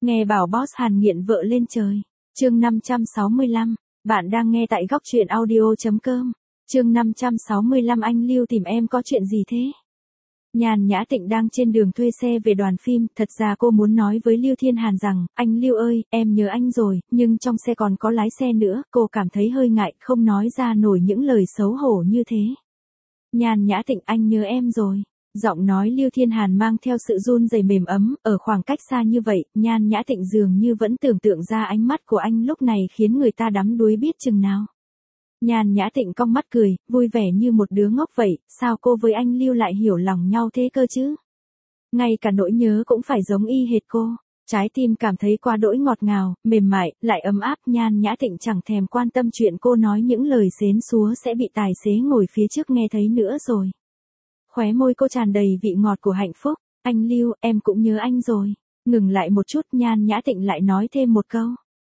Nghe bảo boss Hàn nghiện vợ lên trời. Chương 565. Bạn đang nghe tại góc truyện audio.com. Chương 565 anh Lưu tìm em có chuyện gì thế? Nhàn Nhã Tịnh đang trên đường thuê xe về đoàn phim, thật ra cô muốn nói với Lưu Thiên Hàn rằng, anh Lưu ơi, em nhớ anh rồi, nhưng trong xe còn có lái xe nữa, cô cảm thấy hơi ngại, không nói ra nổi những lời xấu hổ như thế. Nhàn Nhã Tịnh, anh nhớ em rồi. Giọng nói Lưu Thiên Hàn mang theo sự run rẩy mềm ấm, ở khoảng cách xa như vậy, Nhan Nhã Tịnh dường như vẫn tưởng tượng ra ánh mắt của anh lúc này khiến người ta đắm đuối biết chừng nào. Nhan Nhã Tịnh cong mắt cười, vui vẻ như một đứa ngốc vậy, sao cô với anh Lưu lại hiểu lòng nhau thế cơ chứ? Ngay cả nỗi nhớ cũng phải giống y hệt cô. Trái tim cảm thấy quá đỗi ngọt ngào, mềm mại, lại ấm áp. Nhan Nhã Tịnh chẳng thèm quan tâm chuyện cô nói những lời xến xúa sẽ bị tài xế ngồi phía trước nghe thấy nữa rồi. Khóe môi cô tràn đầy vị ngọt của hạnh phúc. Anh Lưu, em cũng nhớ anh rồi. Ngừng lại một chút, Nhan Nhã Tịnh lại nói thêm một câu.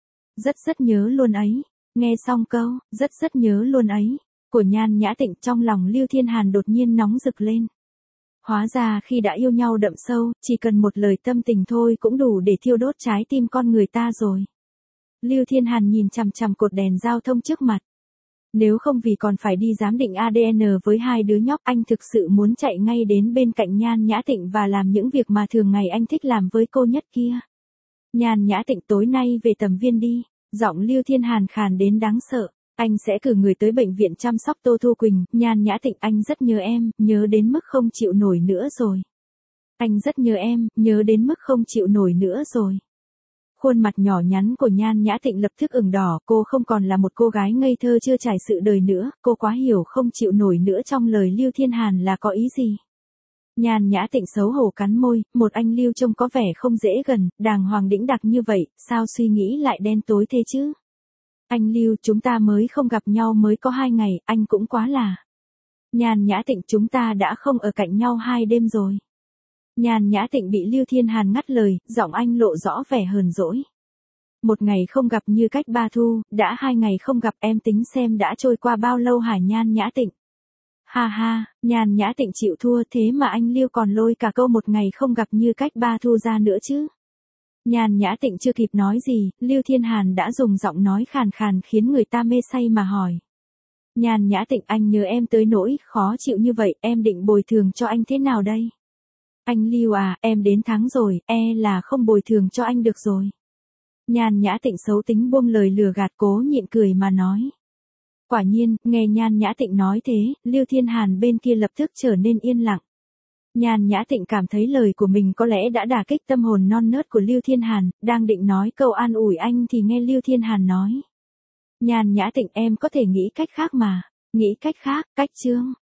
Rất nhớ luôn ấy. Nghe xong câu, rất nhớ luôn ấy, của Nhan Nhã Tịnh, trong lòng Lưu Thiên Hàn đột nhiên nóng rực lên. Hóa ra khi đã yêu nhau đậm sâu, chỉ cần một lời tâm tình thôi cũng đủ để thiêu đốt trái tim con người ta rồi. Lưu Thiên Hàn nhìn chằm chằm cột đèn giao thông trước mặt. Nếu không vì còn phải đi giám định ADN với hai đứa nhóc, anh thực sự muốn chạy ngay đến bên cạnh Nhan Nhã Tịnh và làm những việc mà thường ngày anh thích làm với cô nhất kia. Nhan Nhã Tịnh, tối nay về Tầm Viên đi. Giọng Lưu Thiên Hàn khàn đến đáng sợ. Anh sẽ cử người tới bệnh viện chăm sóc Tô Thu Quỳnh. Nhan Nhã Tịnh, anh rất nhớ em, nhớ đến mức không chịu nổi nữa rồi. Anh rất nhớ em, nhớ đến mức không chịu nổi nữa rồi. Khuôn mặt nhỏ nhắn của Nhan Nhã Tịnh lập tức ửng đỏ, cô không còn là một cô gái ngây thơ chưa trải sự đời nữa, cô quá hiểu không chịu nổi nữa trong lời Lưu Thiên Hàn là có ý gì. Nhan Nhã Tịnh xấu hổ cắn môi, một anh Lưu trông có vẻ không dễ gần, đàng hoàng đĩnh đạc như vậy, sao suy nghĩ lại đen tối thế chứ? Anh Lưu, chúng ta mới không gặp nhau mới có 2 ngày, anh cũng quá là. Nhan Nhã Tịnh, chúng ta đã không ở cạnh nhau 2 đêm rồi. Nhan Nhã Tịnh bị Lưu Thiên Hàn ngắt lời, giọng anh lộ rõ vẻ hờn dỗi. Một ngày không gặp như cách 3 thu, đã 2 ngày không gặp, em tính xem đã trôi qua bao lâu hả Nhan Nhã Tịnh? Ha ha, Nhan Nhã Tịnh chịu thua, thế mà anh Lưu còn lôi cả câu một ngày không gặp như cách 3 thu ra nữa chứ. Nhan Nhã Tịnh chưa kịp nói gì, Lưu Thiên Hàn đã dùng giọng nói khàn khàn khiến người ta mê say mà hỏi. Nhan Nhã Tịnh, anh nhớ em tới nỗi khó chịu như vậy, em định bồi thường cho anh thế nào đây? Anh Lưu à, em đến tháng rồi, là không bồi thường cho anh được rồi. Nhan Nhã Tịnh xấu tính buông lời lừa gạt, cố nhịn cười mà nói. Quả nhiên, nghe Nhan Nhã Tịnh nói thế, Lưu Thiên Hàn bên kia lập tức trở nên yên lặng. Nhan Nhã Tịnh cảm thấy lời của mình có lẽ đã đả kích tâm hồn non nớt của Lưu Thiên Hàn, đang định nói câu an ủi anh thì nghe Lưu Thiên Hàn nói. Nhan Nhã Tịnh, em có thể nghĩ cách khác mà. Nghĩ cách khác, cách chương.